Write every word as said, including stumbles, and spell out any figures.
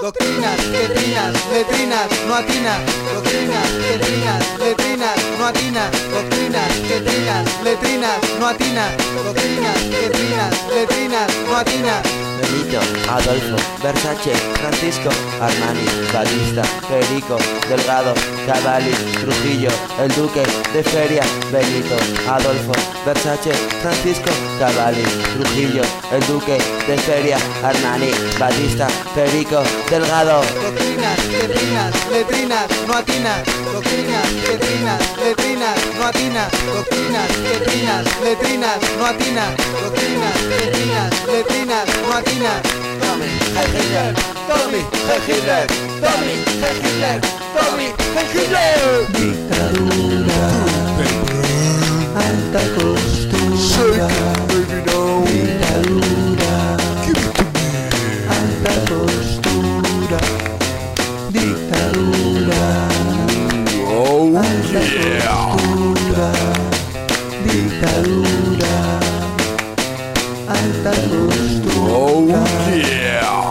Doctrinas, letrinas, letrinas, no atina. Doctrinas, letrinas, letrinas, no atina. Doctrinas, letrinas, letrinas, no atina. Doctrinas, letrinas, letrinas, no atina. Benito, Adolfo, Versace, Francisco, Armani, Batista, Federico, Delgado, Cavalli, Trujillo, el Duque de Feria. Benito, Adolfo, Versace, Francisco, Cavalli, Trujillo, el Duque de Feria. Armani, Batista, Federico, Delgado. Doctrinas, letrinas, letrinas, no atina. Doctrinas, letrinas, letrinas, no atina. Doctrinas, letrinas, letrinas, no atina. Doctrinas, letrinas, letrinas, no atina. Tommy, Heil Hitler, Tommy, Heil Hitler, Tommy, Heil Hitler, Tommy, Heil Hitler. Dictadura, alta costura. Dictadura, alta costura. Dictadura, alta costura. Dictadura, alta costura. Oh yeah!